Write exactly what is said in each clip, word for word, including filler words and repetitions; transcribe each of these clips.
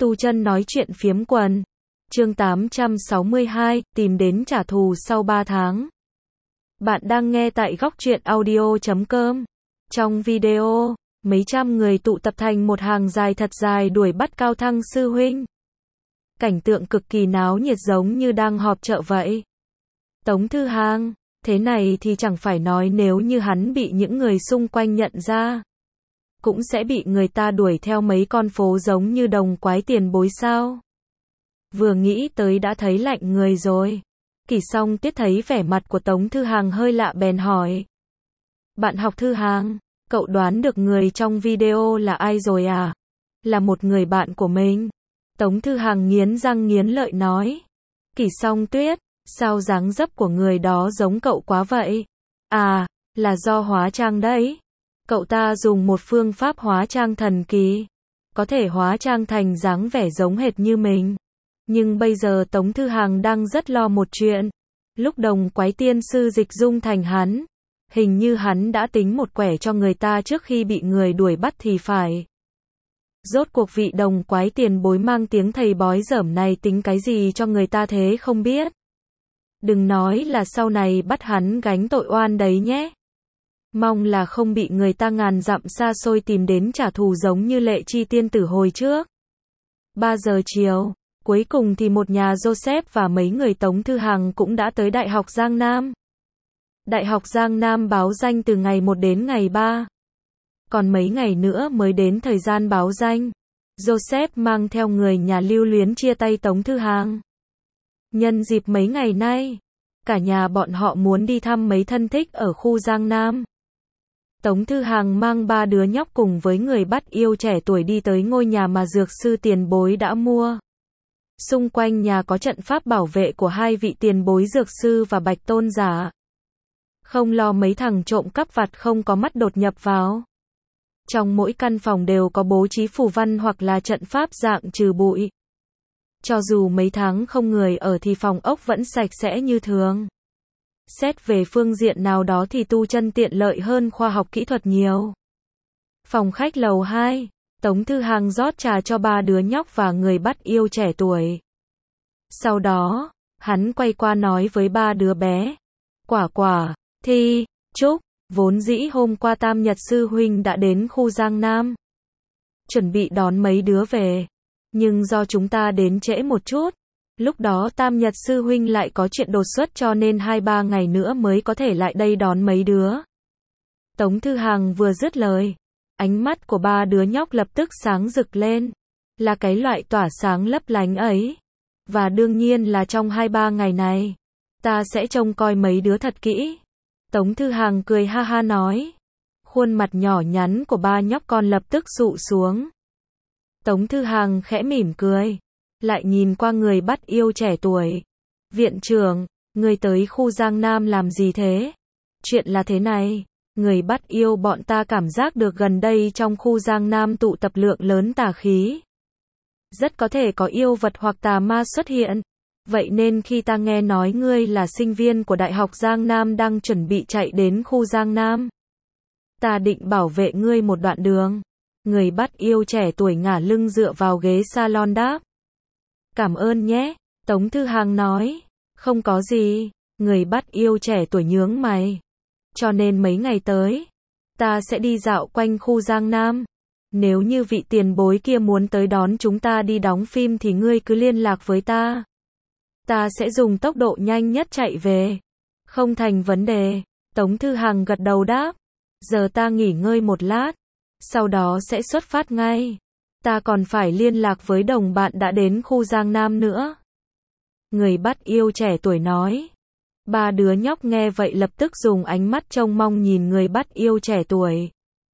Tu chân nói chuyện phiếm quần. Chương tám trăm sáu mươi hai, tìm đến trả thù sau ba tháng. Bạn đang nghe tại góc truyện audio chấm com. Trong video, mấy trăm người tụ tập thành một hàng dài thật dài đuổi bắt Cao Thăng sư huynh. Cảnh tượng cực kỳ náo nhiệt giống như đang họp chợ vậy. Tống Thư Hàng, thế này thì chẳng phải nói nếu như hắn bị những người xung quanh nhận ra, cũng sẽ bị người ta đuổi theo mấy con phố giống như đồng quái tiền bối sao. Vừa nghĩ tới đã thấy lạnh người rồi. Kỳ Song Tiết thấy vẻ mặt của Tống Thư Hàng hơi lạ bèn hỏi. Bạn học Thư Hàng, cậu đoán được người trong video là ai rồi à? Là một người bạn của mình. Tống Thư Hàng nghiến răng nghiến lợi nói. Kỳ Song Tuyết, sao dáng dấp của người đó giống cậu quá vậy? À, là do hóa trang đấy. Cậu ta dùng một phương pháp hóa trang thần kỳ, có thể hóa trang thành dáng vẻ giống hệt như mình. Nhưng bây giờ Tống Thư Hàng đang rất lo một chuyện. Lúc đồng quái tiên sư dịch dung thành hắn, hình như hắn đã tính một quẻ cho người ta trước khi bị người đuổi bắt thì phải. Rốt cuộc vị đồng quái tiền bối mang tiếng thầy bói dởm này tính cái gì cho người ta thế không biết. Đừng nói là sau này bắt hắn gánh tội oan đấy nhé. Mong là không bị người ta ngàn dặm xa xôi tìm đến trả thù giống như Lệ Chi tiên tử hồi trước. ba giờ chiều, cuối cùng thì một nhà Joseph và mấy người Tống Thư Hàng cũng đã tới Đại học Giang Nam. Đại học Giang Nam báo danh từ ngày một đến ngày ba. Còn mấy ngày nữa mới đến thời gian báo danh. Joseph mang theo người nhà lưu luyến chia tay Tống Thư Hàng. Nhân dịp mấy ngày nay, cả nhà bọn họ muốn đi thăm mấy thân thích ở khu Giang Nam. Tống Thư Hàng mang ba đứa nhóc cùng với người bắt yêu trẻ tuổi đi tới ngôi nhà mà dược sư tiền bối đã mua. Xung quanh nhà có trận pháp bảo vệ của hai vị tiền bối dược sư và Bạch Tôn giả. Không lo mấy thằng trộm cắp vặt không có mắt đột nhập vào. Trong mỗi căn phòng đều có bố trí phù văn hoặc là trận pháp dạng trừ bụi. Cho dù mấy tháng không người ở thì phòng ốc vẫn sạch sẽ như thường. Xét về phương diện nào đó thì tu chân tiện lợi hơn khoa học kỹ thuật nhiều. Phòng khách lầu hai, Tống Thư Hàng rót trà cho ba đứa nhóc và người bắt yêu trẻ tuổi. Sau đó, hắn quay qua nói với ba đứa bé. Quả Quả, Thi, Trúc, vốn dĩ hôm qua Tam Nhật sư huynh đã đến khu Giang Nam, chuẩn bị đón mấy đứa về. Nhưng do chúng ta đến trễ một chút, lúc đó Tam Nhật sư huynh lại có chuyện đột xuất cho nên hai ba ngày nữa mới có thể lại đây đón mấy đứa. Tống Thư Hàng vừa dứt lời, ánh mắt của ba đứa nhóc lập tức sáng rực lên. Là cái loại tỏa sáng lấp lánh ấy. Và đương nhiên là trong hai ba ngày này, ta sẽ trông coi mấy đứa thật kỹ. Tống Thư Hàng cười ha ha nói. Khuôn mặt nhỏ nhắn của ba nhóc con lập tức dụ xuống. Tống Thư Hàng khẽ mỉm cười, lại nhìn qua người bắt yêu trẻ tuổi. Viện trưởng, người tới khu Giang Nam làm gì thế? Chuyện là thế này, người bắt yêu bọn ta cảm giác được gần đây trong khu Giang Nam tụ tập lượng lớn tà khí. Rất có thể có yêu vật hoặc tà ma xuất hiện. Vậy nên khi ta nghe nói ngươi là sinh viên của Đại học Giang Nam đang chuẩn bị chạy đến khu Giang Nam, ta định bảo vệ ngươi một đoạn đường. Người bắt yêu trẻ tuổi ngả lưng dựa vào ghế salon đáp. Cảm ơn nhé, Tống Thư Hàng nói. Không có gì, người bắt yêu trẻ tuổi nhướng mày. Cho nên mấy ngày tới, ta sẽ đi dạo quanh khu Giang Nam. Nếu như vị tiền bối kia muốn tới đón chúng ta đi đóng phim thì ngươi cứ liên lạc với ta. Ta sẽ dùng tốc độ nhanh nhất chạy về. Không thành vấn đề, Tống Thư Hàng gật đầu đáp. Giờ ta nghỉ ngơi một lát, sau đó sẽ xuất phát ngay. Ta còn phải liên lạc với đồng bạn đã đến khu Giang Nam nữa. Người bắt yêu trẻ tuổi nói. Ba đứa nhóc nghe vậy lập tức dùng ánh mắt trông mong nhìn người bắt yêu trẻ tuổi.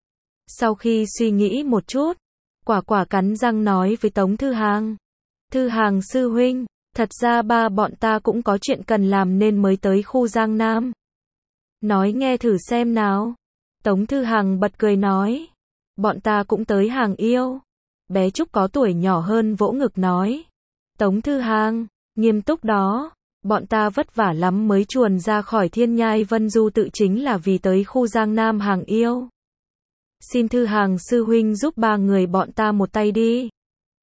Sau khi suy nghĩ một chút, Quả Quả cắn răng nói với Tống Thư Hàng. Thư Hàng sư huynh, thật ra ba bọn ta cũng có chuyện cần làm nên mới tới khu Giang Nam. Nói nghe thử xem nào. Tống Thư Hàng bật cười nói. Bọn ta cũng tới hàng yêu. Bé Trúc có tuổi nhỏ hơn vỗ ngực nói. Tống Thư Hàng, nghiêm túc đó. Bọn ta vất vả lắm mới chuồn ra khỏi Thiên Nhai Vân Du tự chính là vì tới khu Giang Nam hàng yêu. Xin Thư Hàng sư huynh giúp ba người bọn ta một tay đi.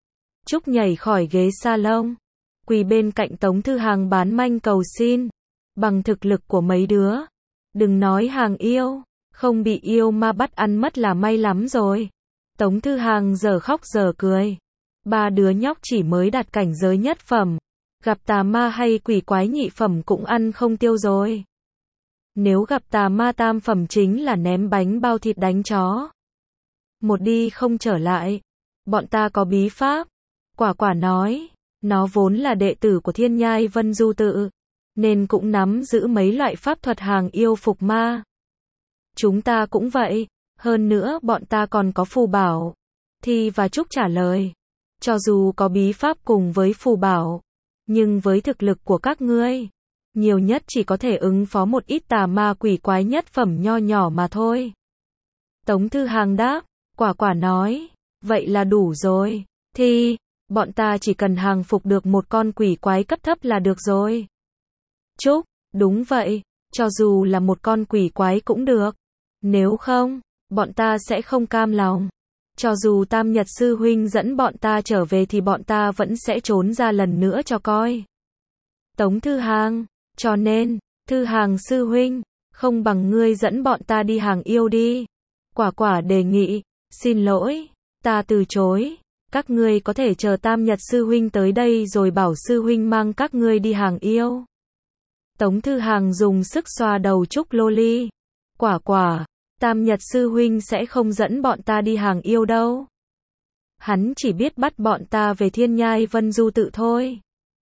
Trúc nhảy khỏi ghế salon, quỳ bên cạnh Tống Thư Hàng bán manh cầu xin. Bằng thực lực của mấy đứa, đừng nói hàng yêu, không bị yêu ma bắt ăn mất là may lắm rồi. Tống Thư Hàng giờ khóc giờ cười. Ba đứa nhóc chỉ mới đạt cảnh giới nhất phẩm, gặp tà ma hay quỷ quái nhị phẩm cũng ăn không tiêu rồi. Nếu gặp tà ma tam phẩm chính là ném bánh bao thịt đánh chó. Một đi không trở lại. Bọn ta có bí pháp. Quả quả nói, nó vốn là đệ tử của Thiên Nhai Vân Du Tự, nên cũng nắm giữ mấy loại pháp thuật hàng yêu phục ma. Chúng ta cũng vậy, hơn nữa bọn ta còn có phù bảo. Thi và Trúc trả lời, cho dù có bí pháp cùng với phù bảo, nhưng với thực lực của các ngươi, nhiều nhất chỉ có thể ứng phó một ít tà ma quỷ quái nhất phẩm nho nhỏ mà thôi. Tống Thư Hàng đáp, quả quả nói, vậy là đủ rồi. Thi, bọn ta chỉ cần hàng phục được một con quỷ quái cấp thấp là được rồi. Trúc, đúng vậy, cho dù là một con quỷ quái cũng được. Nếu không, bọn ta sẽ không cam lòng. Cho dù Tam Nhật Sư Huynh dẫn bọn ta trở về thì bọn ta vẫn sẽ trốn ra lần nữa cho coi. Tống Thư Hàng, cho nên, Thư Hàng Sư Huynh, không bằng ngươi dẫn bọn ta đi hàng yêu đi. Quả quả đề nghị, xin lỗi, ta từ chối. Các ngươi có thể chờ Tam Nhật Sư Huynh tới đây rồi bảo Sư Huynh mang các ngươi đi hàng yêu. Tống Thư Hàng dùng sức xoa đầu Trúc Loli. Quả quả, Tam Nhật Sư Huynh sẽ không dẫn bọn ta đi hàng yêu đâu. Hắn chỉ biết bắt bọn ta về Thiên Nhai Vân Du Tự thôi.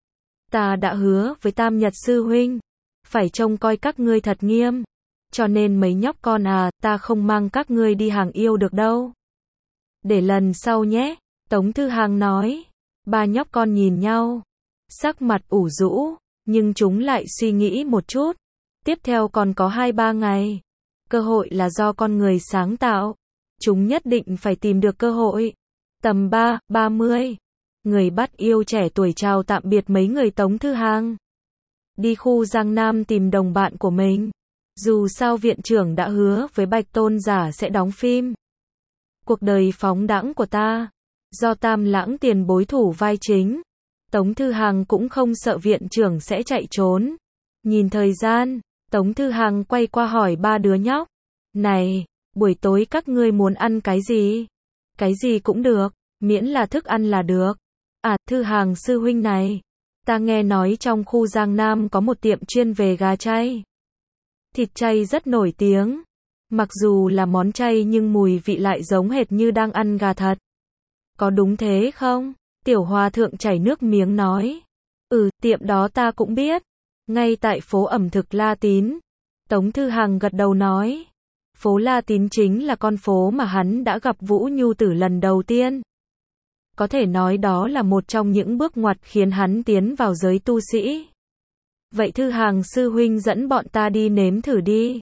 Ta đã hứa với Tam Nhật Sư Huynh, phải trông coi các ngươi thật nghiêm. Cho nên mấy nhóc con à, ta không mang các ngươi đi hàng yêu được đâu. Để lần sau nhé, Tống Thư Hàng nói. Ba nhóc con nhìn nhau, sắc mặt ủ rũ, nhưng chúng lại suy nghĩ một chút. Tiếp theo còn có hai ba ngày. Cơ hội là do con người sáng tạo. Chúng nhất định phải tìm được cơ hội. Tầm ba, ba mươi. Người bắt yêu trẻ tuổi chào tạm biệt mấy người Tống Thư Hàng. Đi khu Giang Nam tìm đồng bạn của mình. Dù sao viện trưởng đã hứa với Bạch Tôn Giả sẽ đóng phim Cuộc đời phóng đãng của ta, do Tam Lãng tiền bối thủ vai chính. Tống Thư Hàng cũng không sợ viện trưởng sẽ chạy trốn. Nhìn thời gian, Tống Thư Hàng quay qua hỏi ba đứa nhóc. Này, buổi tối các ngươi muốn ăn cái gì? Cái gì cũng được, miễn là thức ăn là được. À, Thư Hàng Sư Huynh này, ta nghe nói trong khu Giang Nam có một tiệm chuyên về gà chay. Thịt chay rất nổi tiếng. Mặc dù là món chay nhưng mùi vị lại giống hệt như đang ăn gà thật. Có đúng thế không? Tiểu Hòa Thượng chảy nước miếng nói. Ừ, tiệm đó ta cũng biết. Ngay tại phố ẩm thực La Tín. Tống Thư Hàng gật đầu nói. Phố La Tín chính là con phố mà hắn đã gặp Vũ Nhu Tử lần đầu tiên. Có thể nói đó là một trong những bước ngoặt khiến hắn tiến vào giới tu sĩ. Vậy Thư Hàng Sư Huynh dẫn bọn ta đi nếm thử đi.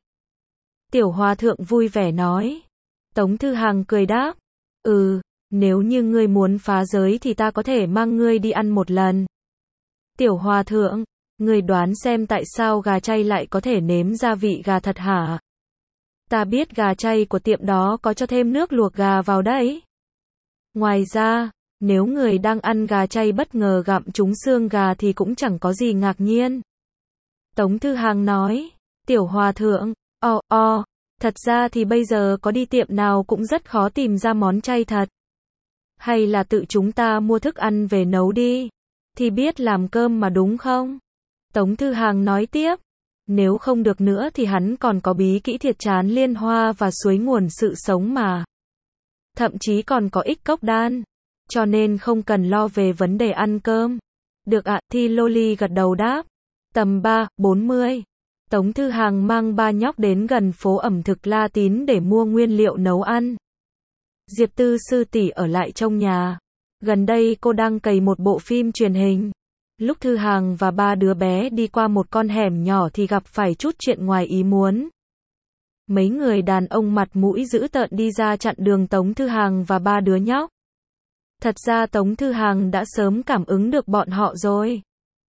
Tiểu Hòa Thượng vui vẻ nói. Tống Thư Hàng cười đáp. Ừ, nếu như ngươi muốn phá giới thì ta có thể mang ngươi đi ăn một lần. Tiểu Hòa Thượng, ngươi đoán xem tại sao gà chay lại có thể nếm gia vị gà thật hả? Ta biết gà chay của tiệm đó có cho thêm nước luộc gà vào đấy. Ngoài ra, nếu người đang ăn gà chay bất ngờ gặm trúng xương gà thì cũng chẳng có gì ngạc nhiên. Tống Thư Hàng nói. Tiểu Hòa Thượng, o o, thật ra thì bây giờ có đi tiệm nào cũng rất khó tìm ra món chay thật. Hay là tự chúng ta mua thức ăn về nấu đi, thì biết làm cơm mà đúng không? Tống Thư Hàng nói tiếp. Nếu không được nữa thì hắn còn có bí kỹ thiệt chán liên hoa và suối nguồn sự sống mà. Thậm chí còn có ích cốc đan. Cho nên không cần lo về vấn đề ăn cơm. Được ạ, Thi Loli gật đầu đáp. Tầm ba, bốn mươi. Tống Thư Hàng mang ba nhóc đến gần phố ẩm thực La Tín để mua nguyên liệu nấu ăn. Diệp Tư sư tỷ ở lại trong nhà. Gần đây cô đang cày một bộ phim truyền hình. Lúc Thư Hàng và ba đứa bé đi qua một con hẻm nhỏ thì gặp phải chút chuyện ngoài ý muốn. Mấy người đàn ông mặt mũi dữ tợn đi ra chặn đường Tống Thư Hàng và ba đứa nhóc. Thật ra Tống Thư Hàng đã sớm cảm ứng được bọn họ rồi.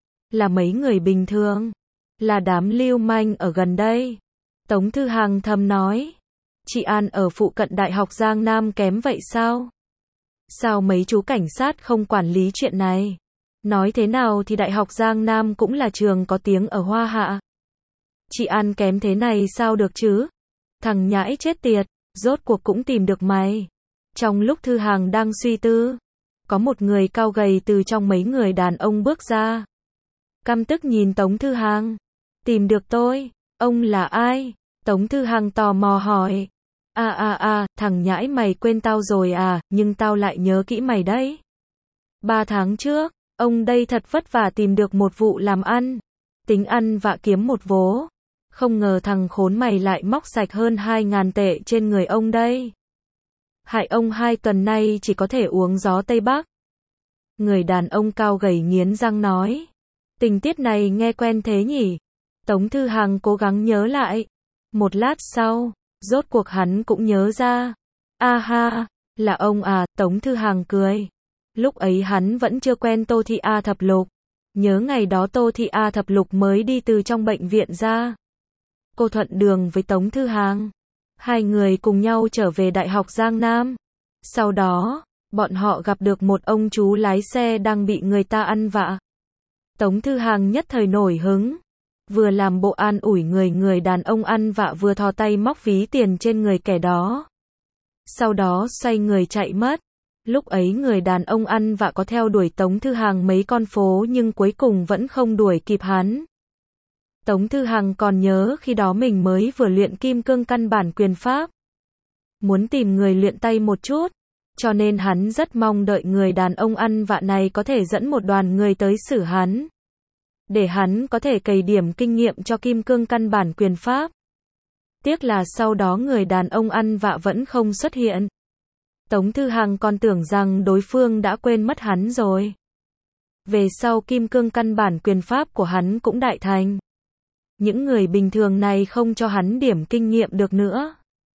Là mấy người bình thường. Là đám lưu manh ở gần đây. Tống Thư Hàng thầm nói. Chị An ở phụ cận Đại học Giang Nam kém vậy sao? Sao mấy chú cảnh sát không quản lý chuyện này? Nói thế nào thì Đại học Giang Nam cũng là trường có tiếng ở Hoa Hạ. Chị ăn kém thế này sao được chứ? Thằng nhãi chết tiệt, rốt cuộc cũng tìm được mày. Trong lúc Thư Hàng đang suy tư, có một người cao gầy từ trong mấy người đàn ông bước ra. Căm tức nhìn Tống Thư Hàng. Tìm được tôi, ông là ai? Tống Thư Hàng tò mò hỏi. À à à, thằng nhãi mày quên tao rồi à, nhưng tao lại nhớ kỹ mày đấy. Ba tháng trước, ông đây thật vất vả tìm được một vụ làm ăn. Tính ăn vạ kiếm một vố. Không ngờ thằng khốn mày lại móc sạch hơn hai ngàn tệ trên người ông đây. Hại ông hai tuần nay chỉ có thể uống gió Tây Bắc. Người đàn ông cao gầy nghiến răng nói. Tình tiết này nghe quen thế nhỉ? Tống Thư Hàng cố gắng nhớ lại. Một lát sau, rốt cuộc hắn cũng nhớ ra. A ha, là ông à, Tống Thư Hàng cười. Lúc ấy hắn vẫn chưa quen Tô Thị A Thập Lục. Nhớ ngày đó Tô Thị A Thập Lục mới đi từ trong bệnh viện ra. Cô thuận đường với Tống Thư Hàng. Hai người cùng nhau trở về Đại học Giang Nam. Sau đó, bọn họ gặp được một ông chú lái xe đang bị người ta ăn vạ. Tống Thư Hàng nhất thời nổi hứng. Vừa làm bộ an ủi người người đàn ông ăn vạ vừa thò tay móc ví tiền trên người kẻ đó. Sau đó xoay người chạy mất. Lúc ấy người đàn ông ăn vạ có theo đuổi Tống Thư Hàng mấy con phố nhưng cuối cùng vẫn không đuổi kịp hắn. Tống Thư Hàng còn nhớ khi đó mình mới vừa luyện kim cương căn bản quyền pháp. Muốn tìm người luyện tay một chút, cho nên hắn rất mong đợi người đàn ông ăn vạ này có thể dẫn một đoàn người tới xử hắn. Để hắn có thể cày điểm kinh nghiệm cho kim cương căn bản quyền pháp. Tiếc là sau đó người đàn ông ăn vạ vẫn không xuất hiện. Tống Thư Hàng còn tưởng rằng đối phương đã quên mất hắn rồi. Về sau kim cương căn bản quyền pháp của hắn cũng đại thành. Những người bình thường này không cho hắn điểm kinh nghiệm được nữa.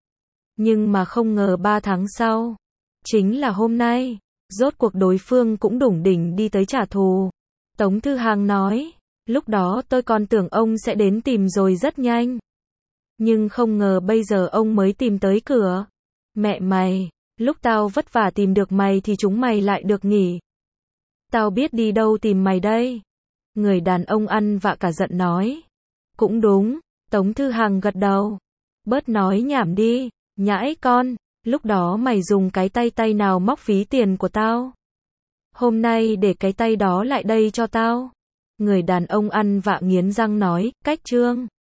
Nhưng mà không ngờ ba tháng sau, chính là hôm nay, rốt cuộc đối phương cũng đủng đỉnh đi tới trả thù. Tống Thư Hàng nói, lúc đó tôi còn tưởng ông sẽ đến tìm rồi rất nhanh. Nhưng không ngờ bây giờ ông mới tìm tới cửa. Mẹ mày, lúc tao vất vả tìm được mày thì chúng mày lại được nghỉ. Tao biết đi đâu tìm mày đây. Người đàn ông ăn vạ cả giận nói. Cũng đúng, Tống Thư Hàng gật đầu. Bớt nói nhảm đi, nhãi con, lúc đó mày dùng cái tay tay nào móc phí tiền của tao? Hôm nay để cái tay đó lại đây cho tao. Người đàn ông ăn vạ nghiến răng nói, cách trương.